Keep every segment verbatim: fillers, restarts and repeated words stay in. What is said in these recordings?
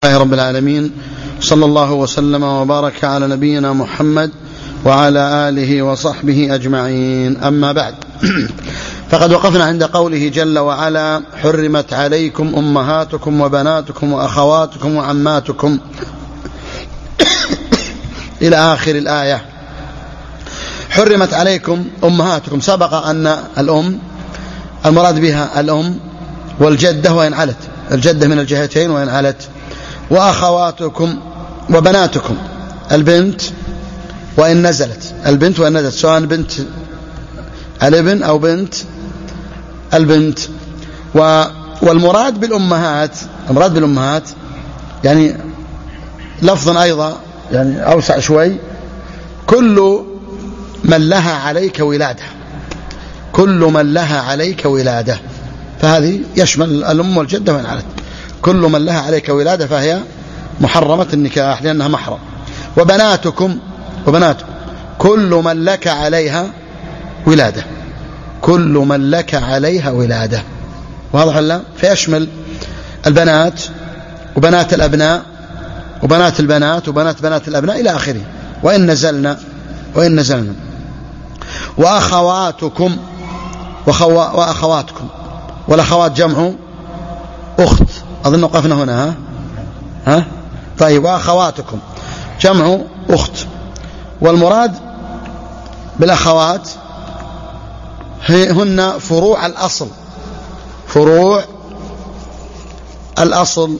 الله رب العالمين، صلى الله وسلم وبارك على نبينا محمد وعلى آله وصحبه أجمعين. أما بعد، فقد وقفنا عند قوله جل وعلا: حرمت عليكم أمهاتكم وبناتكم وأخواتكم وعماتكم إلى آخر الآية. حرمت عليكم أمهاتكم، سبق أن الأم المراد بها الأم والجدة وإن علت، الجدة من الجهتين وإن علت، وأخواتكم وبناتكم، البنت وإن نزلت، البنت وإن نزلت، سواء بنت الابن أو بنت البنت. والمراد بالأمهات، المراد بالأمهات يعني لفظا أيضا يعني أوسع شوي: كل من لها عليك ولادة، كل من لها عليك ولادة، فهذه يشمل الأم والجدة وإن علت. كل من لها عليك ولادة فهي محرمة النكاح لأنها محرم. وبناتكم، وبناتكم كل من لك عليها ولادة، كل من لك عليها ولادة، واضح ولا؟ فيشمل البنات وبنات الأبناء وبنات البنات وبنات بنات الأبناء إلى آخره، وإن نزلنا وإن نزلنا. وأخواتكم، وخوا وأخواتكم، والأخوات جمع أخت، أظن وقفنا هنا. ها ها طيب. وأخواتكم جمع أخت، والمراد بالأخوات هن فروع الأصل، فروع الأصل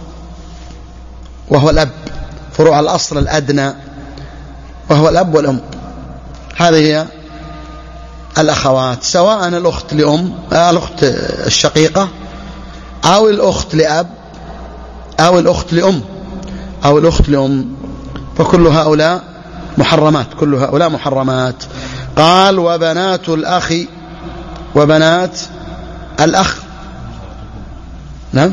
وهو الأب، فروع الأصل الأدنى وهو الأب والأم، هذه هي الأخوات، سواء الأخت لأم، الأخت الشقيقة، أو الأخت لأب، أو الأخت لأم، أو الأخت لأم، فكل هؤلاء محرمات، كل هؤلاء محرمات. قال: وبنات الأخ، وبنات الأخ، نعم،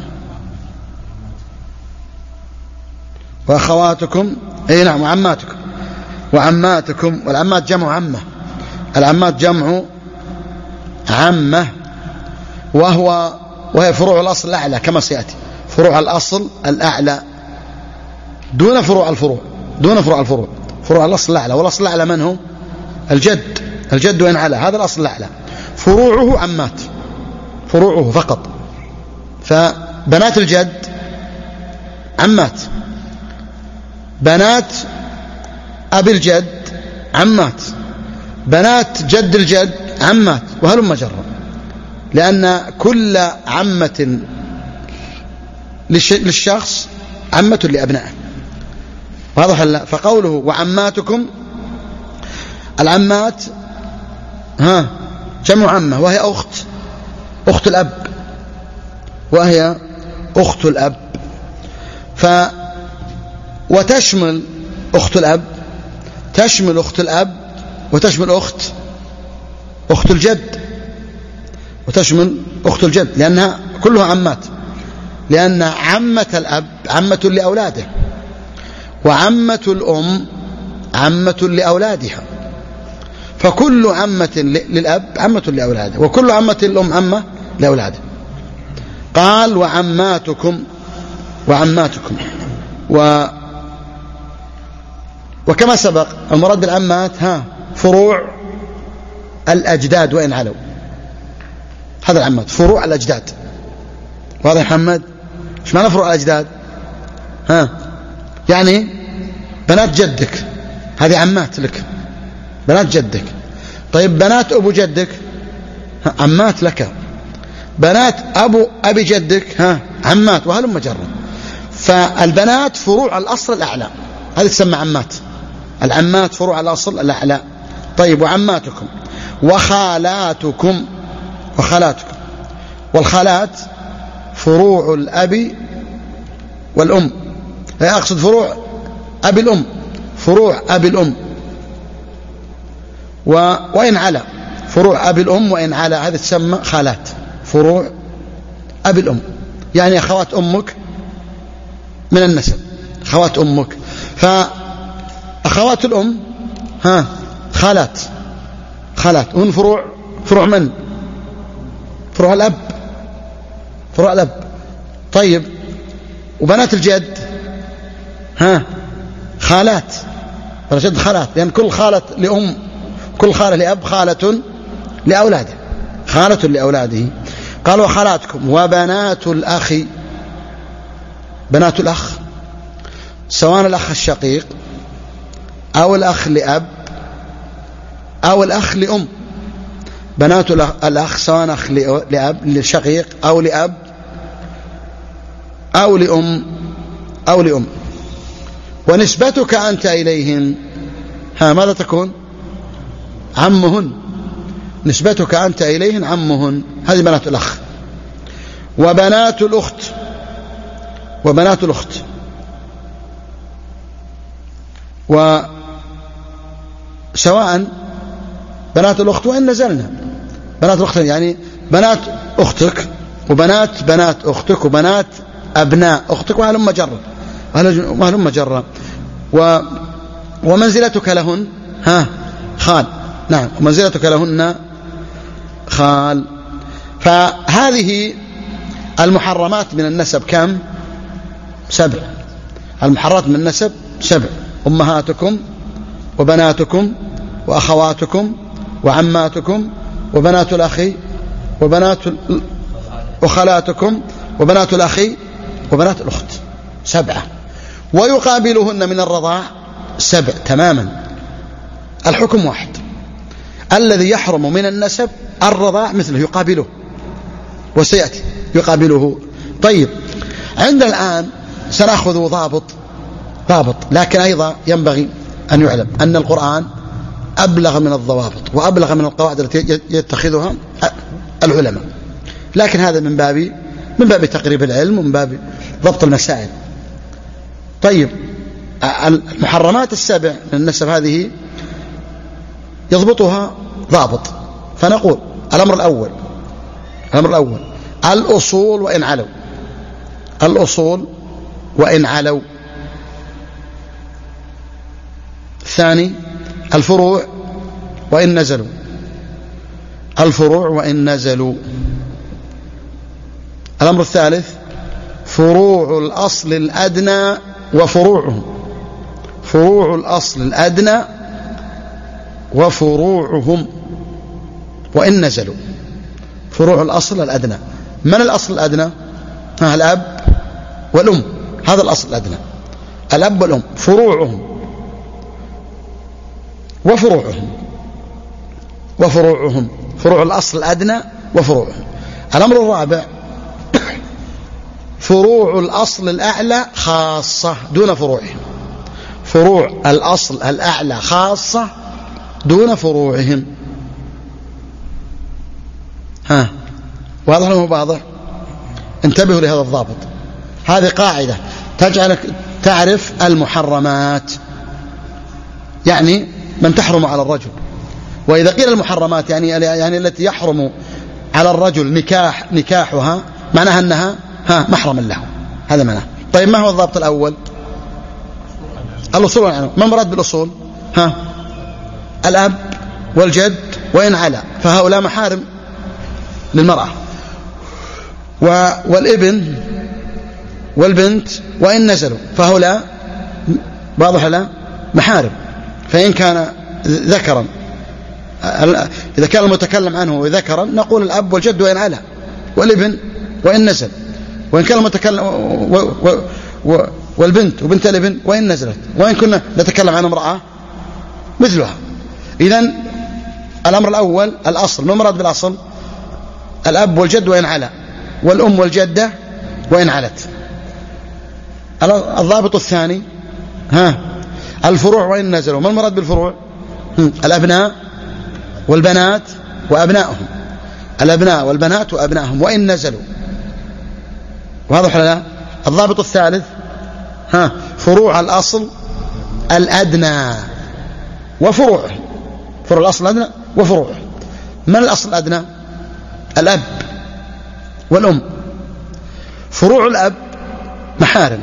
وأخواتكم، أي نعم، وعماتكم، وعماتكم، والعمات جمع عمة، العمات جمع عمة، وهو وهي فروع الأصل الأعلى كما سيأتي، فروع الأصل الأعلى دون فروع الفروع، دون فروع الفروع، فروع الأصل الأعلى. والأصل الأعلى من هو؟ الجد، الجد وإن على، هذا الأصل الأعلى. فروعه عمات، فروعه فقط. فبنات الجد عمات، بنات أبي الجد عمات، بنات جد الجد عمات، وهلم جرا، لأن كل عمة للشخص عمة لأبنائه، واضح ولا؟ فقوله وعماتكم، العمات ها جمع عمة، وهي أخت، أخت الأب، وهي أخت الأب. ف وتشمل أخت الأب، تشمل أخت الأب، وتشمل أخت أخت الجد، وتشمل أخت الجد، لأنها كلها عمات، لأن عمة الأب عمة لأولاده، وعمة الأم عمة لأولادها، فكل عمة للأب عمة لأولاده، وكل عمة الأم عمة لأولاده. قال: وعماتكم، وعماتكم، و وكما سبق المراد بالعمات ها فروع الأجداد وإن علوا، هذا العمات فروع الأجداد، واضح يا محمد؟ ايش معنى فروع الأجداد؟ ها يعني بنات جدك هذه عمات لك، بنات جدك. طيب بنات أبو جدك عمات لك، بنات أبو أبي جدك ها عمات، وهلم جرا. فالبنات فروع الأصل الأعلى، هذه تسمى عمات، العمات فروع الأصل الأعلى. طيب. وعماتكم، وخالاتكم، وخالاتكم، والخالات فروع الأب والأم، أقصد فروع أبي الأم، فروع أبي الأم، و... وإن على فروع أبي الأم وإن على، هذه تسمى خالات، فروع أبي الأم، يعني أخوات أمك من النسب، أخوات أمك. فأخوات الأم ها خالات، خالات، هن فروع، فروع من؟ فروع الأب، فروع الأب. طيب. وبنات الجد ها خالات والجد خالات، لأن كل خالة لأم كل خالة لأب خالة لأولاده خالة لأولاده. قال وخالاتكم وبنات الأخ، بنات الأخ سواء الأخ الشقيق أو الأخ لأب أو الأخ لأم، بنات الأخ سواء أخ لأب لشقيق أو لأب أو لأم أو لأم. ونسبتك أنت إليهن، ها ماذا تكون؟ عمهن، نسبتك أنت إليهن عمهن، هذه بنات الأخ. وبنات الأخت، وبنات الأخت وسواء بنات الأخت وإن نزلنا، بنات الأخت يعني بنات أختك وبنات بنات أختك وبنات أبناء أختك وهلم جرا وهلم جرا. و ومنزلتك لهن ها خال، نعم ومنزلتك لهن خال. فهذه المحرمات من النسب كم؟ سبع. المحرمات من النسب سبع: أمهاتكم وبناتكم وأخواتكم وعماتكم وبنات الأخ وبنات وخالاتكم وبنات الأخ وبنات الأخت، سبعة. ويقابلهن من الرضاع سبع تماما، الحكم واحد. الذي يحرم من النسب الرضاع مثله يقابله، وسيأتي يقابله. طيب عندنا الآن سنأخذ ضابط ضابط لكن أيضا ينبغي أن يعلم أن القرآن أبلغ من الضوابط وأبلغ من القواعد التي يتخذها العلماء، لكن هذا من باب من باب تقريب العلم ومن باب ضبط المسائل. طيب المحرمات السبع من النسب هذه يضبطها ضابط، فنقول الأمر الأول الأمر الأول الأصول وإن علوا، الأصول وإن علوا. الثاني الفروع وإن نزلوا، الفروع وإن نزلوا. الأمر الثالث فروع الأصل الأدنى وفروعهم، فروع الأصل الأدنى وفروعهم وإن نزلوا. فروع الأصل الأدنى، من الأصل الأدنى؟ ها الأب والأم، هذا الأصل الأدنى، الأب والأم. فروعهم وفروعهم وفروعهم فروع الأصل الأدنى وفروعهم. الأمر الرابع فروع الأصل الأعلى خاصة دون فروعهم، فروع الأصل الأعلى خاصة دون فروعهم. ها واضح ولا مو واضح؟ انتبهوا لهذا الضابط، هذه قاعدة تجعلك تعرف المحرمات، يعني من تحرم على الرجل. وإذا قيل المحرمات يعني يعني التي يحرم على الرجل نكاح نكاحها معناها أنها ها محرم له، هذا معناه. طيب ما هو الضابط الأول؟ الأصول والعنوان. ما المراد بالأصول؟ ها الأب والجد وإن علا، فهؤلاء محارم للمرأة. والابن والبنت وإن نزلوا فهؤلاء واضح لا محارم. فإن كان ذكرا، إذا كان المتكلم عنه ذكرا نقول الأب والجد وإن علا، والابن وإن نزل. وإن كان المتكلم و و و والبنت وبنت الابن وإن نزلت. وإن كنا نتكلم عن امرأة مثلها. إذن الأمر الأول الأصل، ما المراد بالأصل؟ الأب والجد وإن علا، والأم والجدة وإن علت. الضابط الثاني ها الفروع وإن نزلوا. ما المراد بالفروع؟ الأبناء والبنات وأبنائهم، الأبناء والبنات وأبنائهم وإن نزلوا. واضح ولا لا؟ الضابط الثالث ها فروع الأصل الأدنى وفروعه، فروع الأصل الأدنى وفروعه. من الأصل الأدنى؟ الأب والأم. فروع الأب محارم،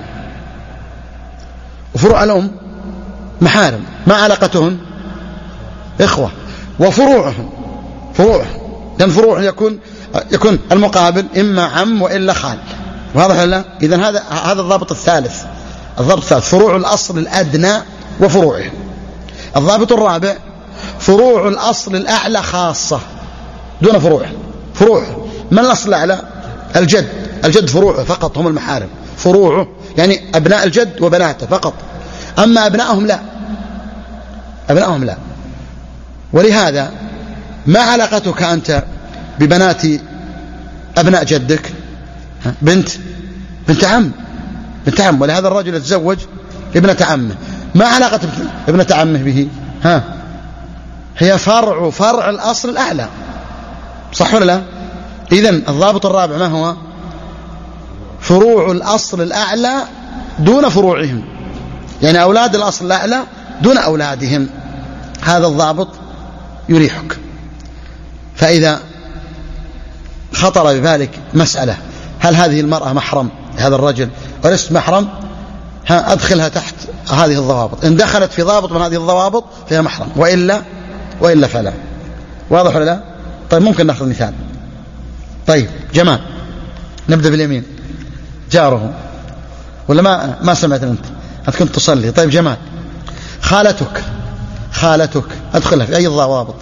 وفروع الأم محارم، ما علاقتهن؟ إخوة. وفروعهم فروعهم، لأن فروع يكون يكون المقابل إما عم وإلا خال. واضح ولا لا؟ إذن هذا هذا الضابط الثالث، الضابط الثالث فروع الأصل الأدنى وفروعه. الضابط الرابع فروع الأصل الأعلى خاصة دون فروعه. فروعه من الأصل الأعلى؟ الجد. الجد فروعه فقط هم المحارم، فروعه يعني أبناء الجد وبناته فقط، أما أبنائهم لا، أبنائهم لا. ولهذا ما علاقتك أنت ببنات أبناء جدك؟ بنت بنت عم بنت عم ولهذا الرجل يتزوج ابنة عمه، ما علاقة ابنة عمه به؟ ها هي فرع فرع الأصل الأعلى، صح ولا لا؟ إذن الضابط الرابع ما هو؟ فروع الأصل الأعلى دون فروعهم، يعني أولاد الأصل الأعلى دون أولادهم. هذا الضابط يريحك. فإذا خطر بذلك مسألة هل هذه المرأة محرم هذا الرجل وليست محرم، ها أدخلها تحت هذه الضوابط. إن دخلت في ضابط من هذه الضوابط فهي محرم، وإلا وإلا فلا. واضح ولا لا؟ طيب ممكن نأخذ مثال. طيب جمال، نبدأ باليمين، جاره ولا ما ما سمعت أنت؟ أنت كنت تصلي. طيب جمال، خالتك خالتك أدخلها في أي ضوابط؟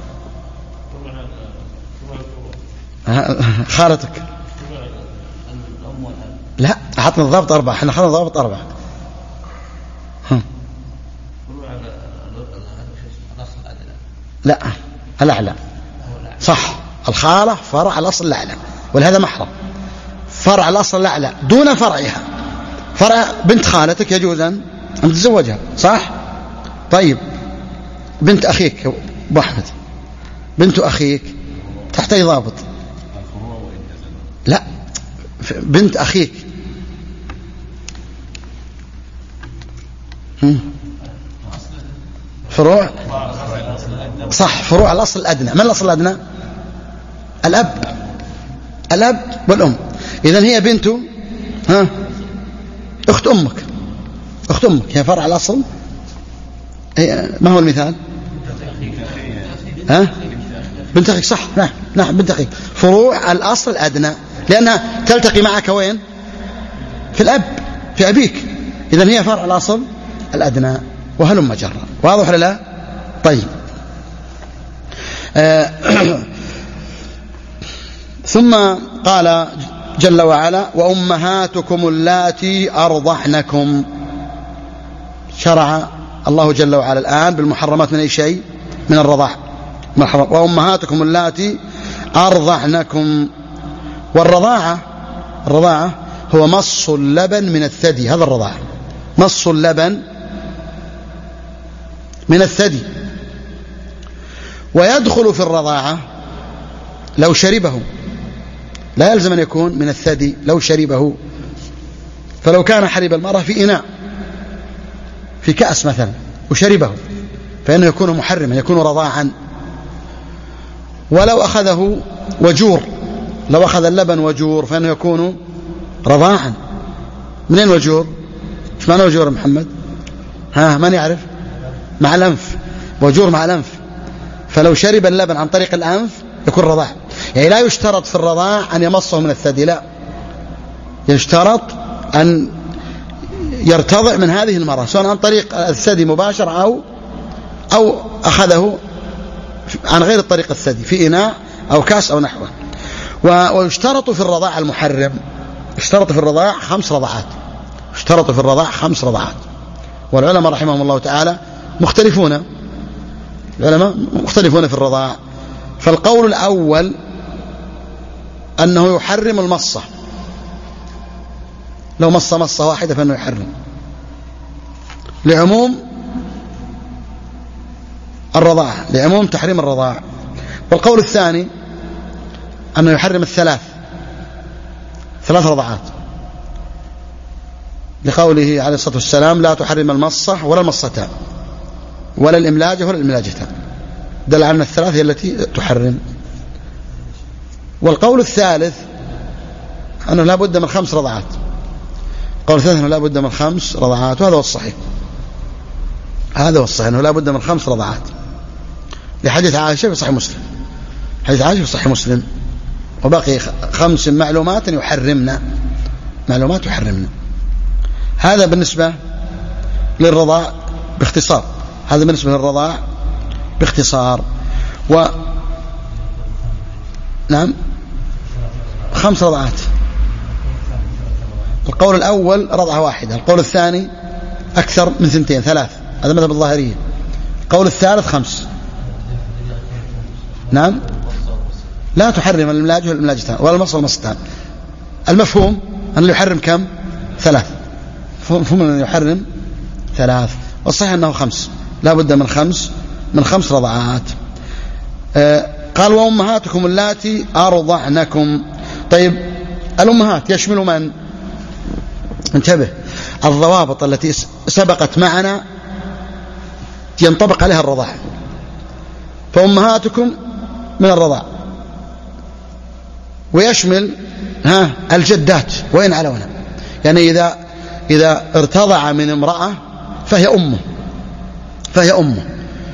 خالتك لا، أعطنا الضابط أربعة، احنا أخذنا الضابط أربعة. لا الأعلى صح، الخالة فرع الأصل الأعلى ولهذا محرم. فرع الأصل الأعلى دون فرعها. فرع بنت خالتك يجوز أن تتزوجها، صح؟ طيب بنت أخيك أبو أحمد، بنت أخيك تحت أي ضابط؟ لا، بنت أخيك فروع صح، فروع الأصل الأدنى. من الأصل الأدنى؟ الأب الأب والأم. إذن هي بنت ها أخت أمك، أخت أمك هي فرع الأصل. ما هو المثال؟ ها بنت أخيك، صح، نعم نعم بنت أخيك، فروع الأصل الأدنى لأنها تلتقي معك وين؟ في الأب، في أبيك. إذن هي فرع الأصل الأدنى وهلم جرا. واضح ولا لا؟ طيب آه ثم قال جل وعلا وأمهاتكم اللاتي أرضعنكم. شرع الله جل وعلا الآن بالمحرمات من أي شيء؟ من الرضاع. وأمهاتكم اللاتي أرضعنكم. والرضاعة الرضاعة هو مص اللبن من الثدي، هذا الرضاعة، مص اللبن من الثدي. ويدخل في الرضاعة لو شربه، لا يلزم أن يكون من الثدي، لو شربه، فلو كان حليب المرأة في إناء في كأس مثلا وشربه فإنه يكون محرما، يكون رضاعا. ولو أخذه وجور، لو أخذ اللبن وجور فإنه يكون رضاعا. منين وجور؟ ايش معنى وجور يا محمد؟ ها من يعرف؟ مع الأنف، وجور مع الأنف. فلو شرب اللبن عن طريق الأنف يكون رضاع. يعني لا يشترط في الرضاع أن يمصه من الثدي، لا، يشترط أن يرتضع من هذه المرأة سواء عن طريق الثدي مباشر أو أو أخذه عن غير الطريق الثدي في إناء أو كاس أو نحوه. ويشترط في الرضاع المحرم، يشترط في الرضاع خمس رضعات، يشترط في الرضاع خمس رضعات. والعلماء رحمهم الله تعالى مختلفون، العلماء مختلفون في الرضاع. فالقول الأول أنه يحرم المصة، لو مص مصة واحدة فإنه يحرم لعموم الرضاعة، لعموم تحريم الرضاعة. والقول الثاني أنه يحرم الثلاث ثلاث رضعات، لقوله عليه الصلاة والسلام لا تحرم المصة ولا المصتان ولا الإملاجة ولا الإملاجتان، دل على الثلاث هي التي تحرم. والقول الثالث أنه لا بد من خمس رضعات، قول الثالث أنه لا بد من خمس رضعات، وهذا هو الصحيح، هذا هو الصحيح أنه لا بد من خمس رضعات، لحديث عائشة في صحيح مسلم، حديث عائشة في صحيح مسلم. وبقي خمس معلومات يحرمنا، معلومات يحرمنا. هذا بالنسبة للرضاع باختصار، هذا بالنسبة للرضاع باختصار. و نعم خمس رضعات. القول الأول رضعة واحدة، القول الثاني أكثر من ثنتين ثلاث، هذا مذهب الظاهرية. القول الثالث خمس. نعم لا تحرم الملاج والملاجتان ولا المصل والمصلتان. المفهوم أن يحرم كم؟ ثلاث. مفهوم أن يحرم ثلاث، والصحيح أنه خمس، لا بد من خمس من خمس رضعات. آه قال وأمهاتكم اللاتي أرضعنكم. طيب الأمهات يشمل من؟ انتبه، الضوابط التي سبقت معنا ينطبق عليها الرضاع. فأمهاتكم من الرضاع، ويشمل ها الجدات وإن علونا، يعني إذا إذا ارتضع من امرأة فهي أمه فهي أمه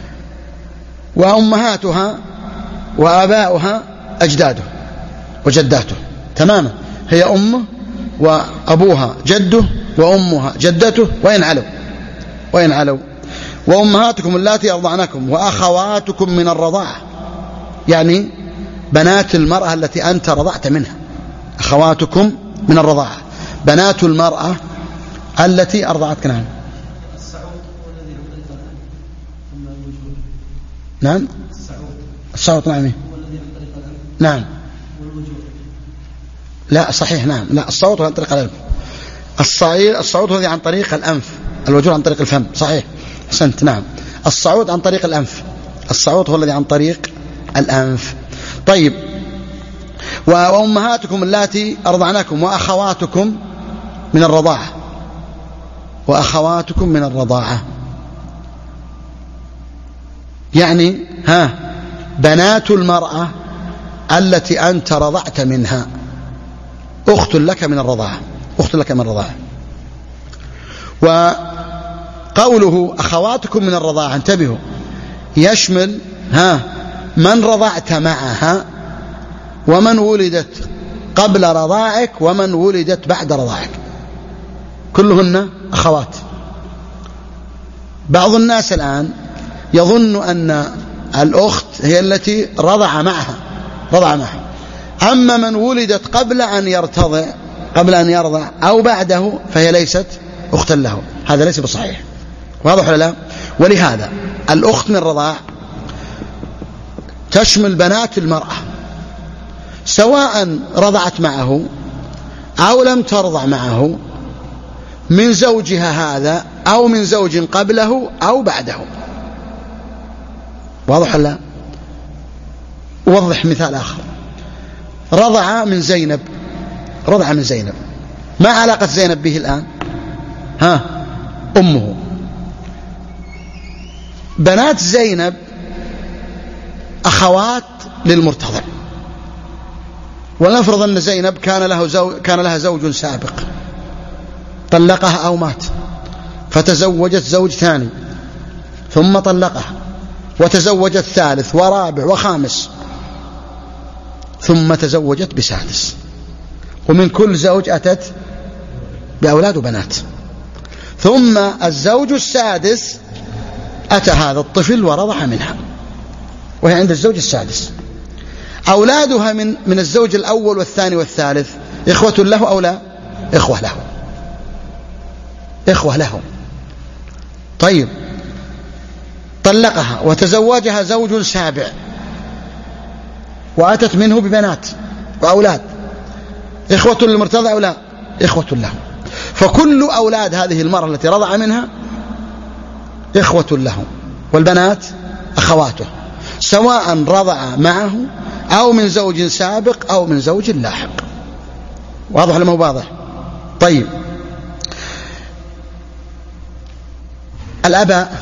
وأمهاتها وآباؤها أجداده وجداته تماما، هي أمه وأبوها جده وأمها جدته وإن علوا وإن علوا. وأمهاتكم اللاتي أرضعنكم وأخواتكم من الرضاعة، يعني بنات المرأة التي أنت رضعت منها. أخواتكم من الرضاعة بنات المرأة التي أرضعتك. نعم نعم الصوت. نعم نعم لا صحيح. نعم لا الصوت عن طريق الأنف. الصوت هذه عن طريق الأنف، الوجوه عن طريق الفم. صحيح حسنت. نعم الصعود عن طريق الأنف، الصعود هو الذي عن طريق الأنف. طيب وأمهاتكم اللاتي أرضعنكم وأخواتكم من الرضاعة، وأخواتكم من الرضاعة يعني ها بنات المرأة التي أنت رضعت منها، أخت لك من الرضاعة، أخت لك من الرضاعة. وقوله أخواتكم من الرضاعة انتبهوا يشمل ها من رضعت معها ومن ولدت قبل رضاعك ومن ولدت بعد رضاعك، كلهن أخوات. بعض الناس الآن يظن أن الأخت هي التي رضع معها رضع معها أما من ولدت قبل أن يرتضع قبل أن يرضع أو بعده فهي ليست أختا له. هذا ليس بصحيح، واضح ولا لا؟ ولهذا الأخت من الرضاع تشمل بنات المرأة سواء رضعت معه أو لم ترضع معه، من زوجها هذا أو من زوج قبله أو بعده. واضح ولا لا؟ أوضح مثال آخر. رضع من زينب رضع من زينب، ما علاقة زينب به الآن؟ ها أمه. بنات زينب أخوات للمرتضع، ولنفرض أن زينب كان له زوج كان لها زوج سابق طلقها أو مات، فتزوجت زوج ثاني ثم طلقها، وتزوجت ثالث ورابع وخامس، ثم تزوجت بسادس، ومن كل زوج أتت بأولاد وبنات. ثم الزوج السادس أتى هذا الطفل ورضع منها وهي عند الزوج السادس. أولادها من من الزوج الأول والثاني والثالث إخوة له أو لا؟ إخوة له إخوة له طيب طلقها وتزوجها زوج سابع وأتت منه ببنات وأولاد، إخوة للمرتضع أو لا؟ إخوة له. فكل أولاد هذه المرأة التي رضع منها إخوة له، والبنات أخواته سواء رضع معه أو من زوج سابق أو من زوج لاحق. واضح ولا ما هو واضح؟ طيب الأباء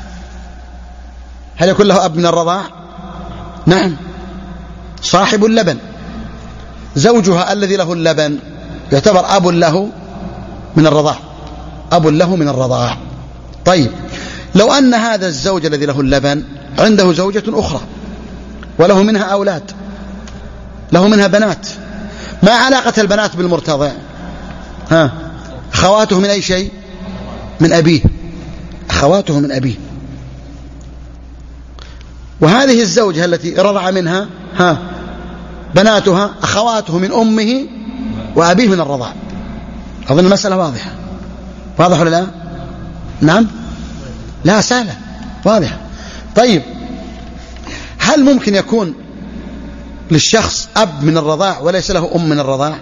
هل يكون له أب من الرضاع؟ نعم، صاحب اللبن، زوجها الذي له اللبن يعتبر أب له من الرضاع، أب له من الرضاع. طيب لو أن هذا الزوج الذي له اللبن عنده زوجة أخرى وله منها أولاد، له منها بنات، ما علاقة البنات بالمرتضع؟ ها أخواته من أي شيء؟ من أبيه، أخواته من أبيه. وهذه الزوجة التي رضع منها ها بناتها أخواته من أمه وأبيه من الرضاع. أظن المسألة واضحة، واضح ولا لا؟ نعم، لا سهلة واضحة. طيب، هل ممكن يكون للشخص أب من الرضاع وليس له أم من الرضاع؟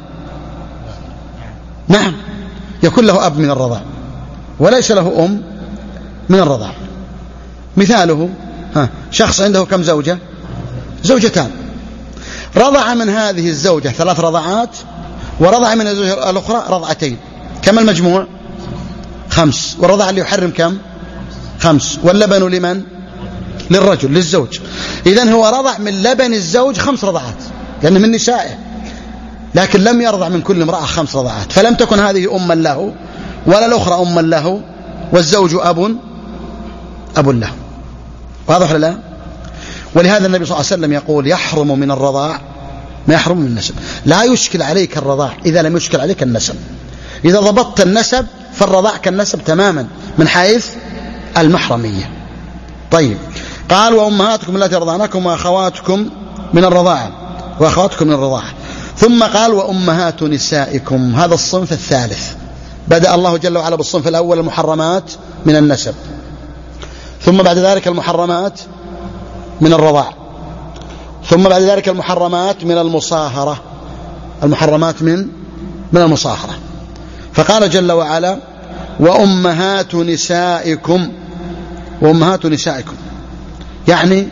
نعم، يكون له أب من الرضاع وليس له أم من الرضاع. مثاله ها شخص عنده كم زوجة؟ زوجتان، رضع من هذه الزوجة ثلاث رضعات ورضع من الزوجة الأخرى رضعتين، كم المجموع؟ خمس. والرضع اللي يحرم كم؟ خمس. واللبن لمن؟ للرجل، للزوج. إذن هو رضع من لبن الزوج خمس رضعات لأنه من نسائه، لكن لم يرضع من كل امرأة خمس رضعات، فلم تكن هذه أما له ولا الأخرى أما له، والزوج أب أب له. واضح ولا لا؟ ولهذا النبي صلى الله عليه وسلم يقول يحرم من الرضاع ما يحرم من النسب. لا يشكل عليك الرضاع إذا لم يشكل عليك النسب. إذا ضبطت النسب فالرضاع كالنسب تماما من حيث المحرمية. طيب، قال وأمهاتكم التي رضعنكم وأخواتكم من الرضاعة وأخواتكم من الرضاعة. ثم قال وأمهات نسائكم، هذا الصنف الثالث. بدأ الله جل وعلا بالصنف الأول المحرمات من النسب، ثم بعد ذلك المحرمات من الرضاع، ثم بعد ذلك المحرمات من المصاهرة، المحرمات من من المصاهرة. فقال جل وعلا وأمهات نسائكم، وأمهات نسائكم يعني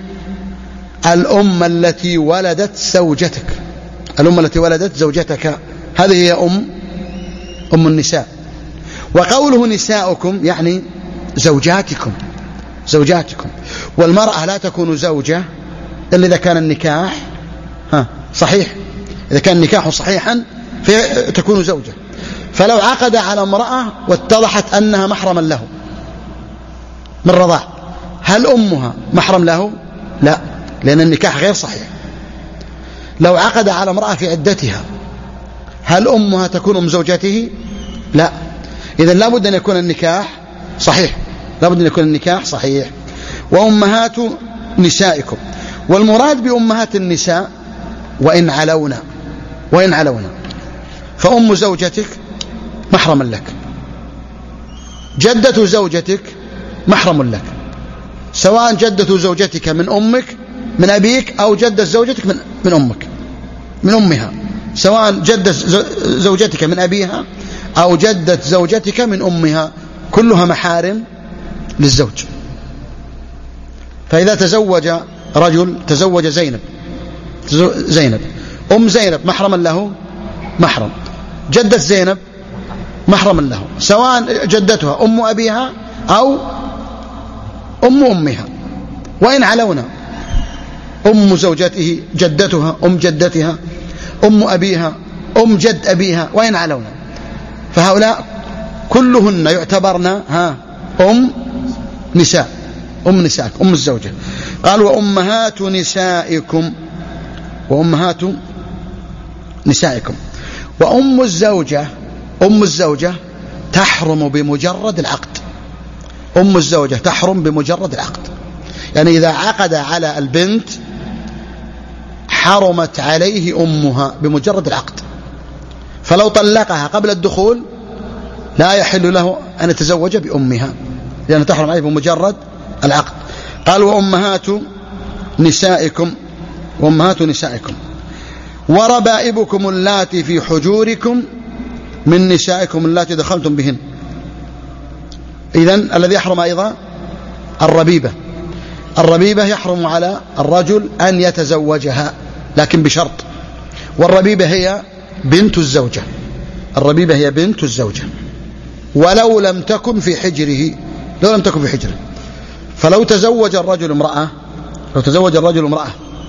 الأم التي ولدت زوجتك، الأم التي ولدت زوجتك هذه هي أم أم النساء. وقوله نساؤكم يعني زوجاتكم، زوجاتكم. والمرأة لا تكون زوجة إلا إذا كان النكاح ها صحيح، إذا كان النكاح صحيحا فتكون زوجة. فلو عقد على امرأة واتضحت أنها محرما له من رضاع، هل أمها محرم له؟ لا، لأن النكاح غير صحيح. لو عقد على امرأة في عدتها، هل أمها تكون أم زوجته؟ لا. إذن لابد أن يكون النكاح صحيح، لابد أن يكون النكاح صحيح. وأمهات نسائكم، والمراد بأمهات النساء وإن علونا، وإن علونا، فأم زوجتك محرم لك، جدة زوجتك محرم لك، سواء جدة زوجتك من أمك من أبيك أو جدة زوجتك من, من أمك من أمها، سواء جدة زوجتك من أبيها أو جدة زوجتك من أمها، كلها محارم للزوج. فإذا تزوج رجل، تزوج زينب، زينب أم زينب محرما له، محرم. جدة زينب محرما له، سواء جدتها أم أبيها أو أم أمها، وإن علونا، أم زوجته جدتها أم جدتها أم أبيها أم جد أبيها، وإن علونا، فهؤلاء كلهن يعتبرن ها أم نساء، أم نساء، أم الزوجة. قال وأمهات نسائكم، وأمهات نسائكم. وأم الزوجة، أم الزوجة تحرم بمجرد العقد، أم الزوجة تحرم بمجرد العقد، يعني إذا عقد على البنت حرمت عليه أمها بمجرد العقد. فلو طلقها قبل الدخول لا يحل له أن يتزوج بأمها، لأنها تحرم عليه بمجرد العقد. قال وأمهات نسائكم، وأمهات نسائكم وربائبكم اللاتي في حجوركم من نسائكم اللاتي دخلتم بهن. إذن الذي يحرم أيضا الربيبة، الربيبة يحرم على الرجل أن يتزوجها لكن بشرط، والربيبة هي بنت الزوجة، الربيبة هي بنت الزوجة ولو لم تكن في حجره، لو لم تكن في حجره. فلو تزوج الرجل امرأة، لو تزوج الرجل امرأة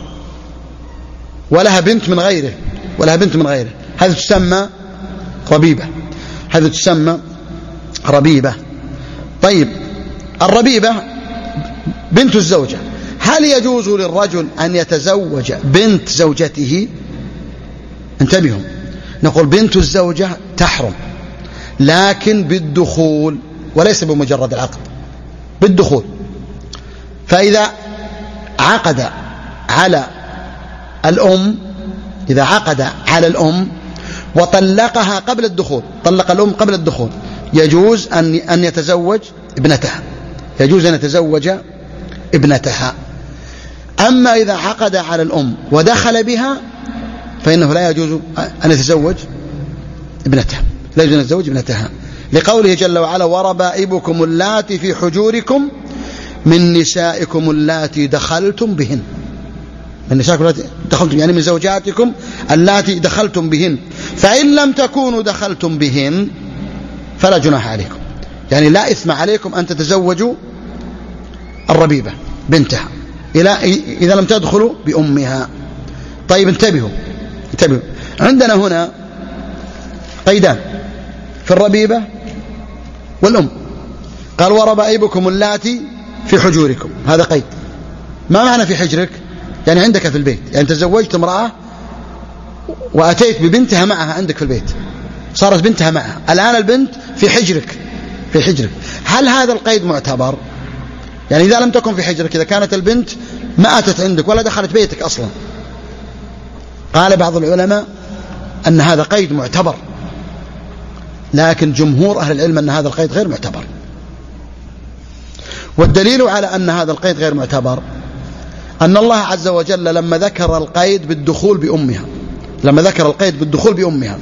ولها بنت من غيره، ولها بنت من غيره، هذه تسمى ربيبة، هذه تسمى ربيبة. طيب، الربيبة بنت الزوجة، هل يجوز للرجل أن يتزوج بنت زوجته؟ انتبهوا، نقول بنت الزوجة تحرم، لكن بالدخول وليس بمجرد العقد، بالدخول. فإذا عقد على الأم إذا عقد على الأم وطلقها قبل الدخول، طلق الأم قبل الدخول، يجوز أن أن يتزوج ابنتها، يجوز أن يتزوج ابنتها. أما إذا عقد على الأم ودخل بها فإنه لا يجوز أن يتزوج ابنتها، لا يجوز أن يتزوج ابنتها، لقوله جل وعلا: وربائبكم اللاتي في حجوركم من نسائكم اللاتي دخلتم بهن. من نسائكم اللاتي دخلتم يعني من زوجاتكم اللاتي دخلتم بهن، فإن لم تكونوا دخلتم بهن فلا جناح عليكم، يعني لا إثم عليكم أن تتزوجوا الربيبة بنتها إذا لم تدخلوا بأمها. طيب انتبهوا انتبهوا عندنا هنا قيدان في الربيبة والأم. قال: وربائبكم اللاتي في حجوركم، هذا قيد. ما معنى في حجرك؟ يعني عندك في البيت، يعني تزوجت امرأة وأتيت ببنتها معها عندك في البيت، صارت بنتها معها، الآن البنت في حجرك في حجرك هل هذا القيد معتبر؟ يعني إذا لم تكن في حجرك، إذا كانت البنت ما أتت عندك ولا دخلت بيتك أصلا، قال بعض العلماء أن هذا قيد معتبر، لكن جمهور أهل العلم أن هذا القيد غير معتبر. والدليل على أن هذا القيد غير معتبر أن الله عز وجل لما ذكر القيد بالدخول بأمها، لما ذكر القيد بالدخول بأمها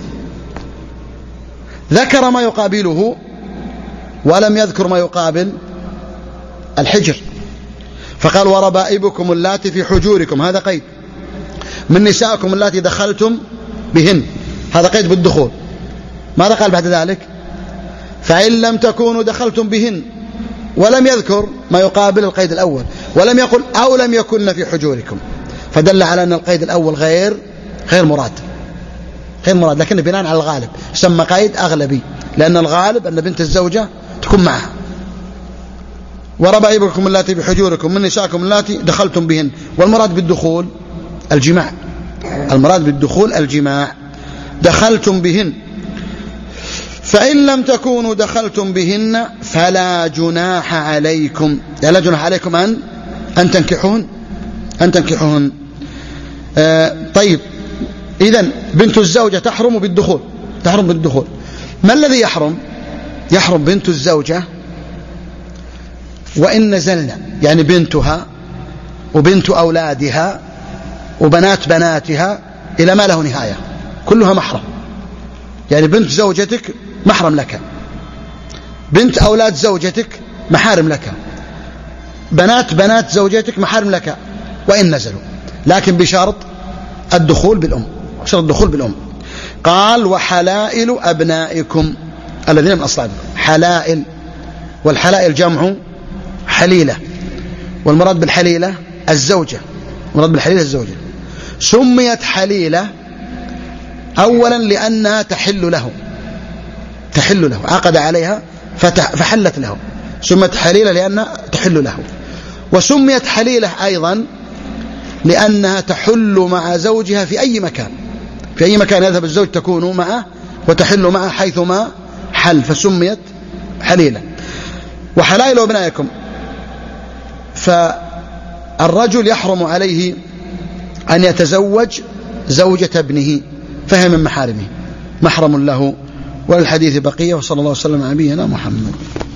ذكر ما يقابله ولم يذكر ما يقابل الحجر، فقال: وربائبكم اللاتي في حجوركم، هذا قيد. من نسائكم اللاتي دخلتم بهن، هذا قيد بالدخول. ماذا قال بعد ذلك؟ فإن لم تكونوا دخلتم بهن، ولم يذكر ما يقابل القيد الأول، ولم يقل أو لم يكن في حجوركم، فدل على أن القيد الأول غير غير مراد غير مراد لكن بناء على الغالب سمى قيد أغلبي، لأن الغالب أن بنت الزوجة تكون معها. وربائبكم اللاتي بحجوركم من نسائكم اللاتي دخلتم بهن، والمراد بالدخول الجماع، المراد بالدخول الجماع. دخلتم بهن، فإن لم تكونوا دخلتم بهن فلا جناح عليكم، يعني لا جناح عليكم أن أن تنكحوهن أن تنكحوهن آه طيب، إذن بنت الزوجة تحرم بالدخول، تحرم بالدخول. ما الذي يحرم؟ يحرم بنت الزوجة وإن نزلنا، يعني بنتها وبنت أولادها وبنات بناتها إلى ما له نهاية، كلها محرم. يعني بنت زوجتك محرم لك، بنت أولاد زوجتك محارم لك، بنات بنات زوجتك محارم لك وإن نزلوا، لكن بشرط الدخول بالأم، شرط الدخول بالأم. قال: وحلائل أبنائكم الذين من أصلابكم. حلائل، والحلائل جمع حليلة، والمراد بالحليلة الزوجة، المراد بالحليلة الزوجة. سميت حليلة أولا لأنها تحل له، تحل له، عقد عليها فحلت له، سميت حليلة لأنها تحل له. وسميت حليلة أيضا لأنها تحل مع زوجها في أي مكان، في أي مكان يذهب الزوج تكون معه وتحل معه حيثما حل، فسميت حليلة. وحلائل أبنائكم، فالرجل يحرم عليه أن يتزوج زوجة ابنه، فهي من محارمه، محرم له. وللحديث بقية، وصلى الله وسلم على نبينا محمد.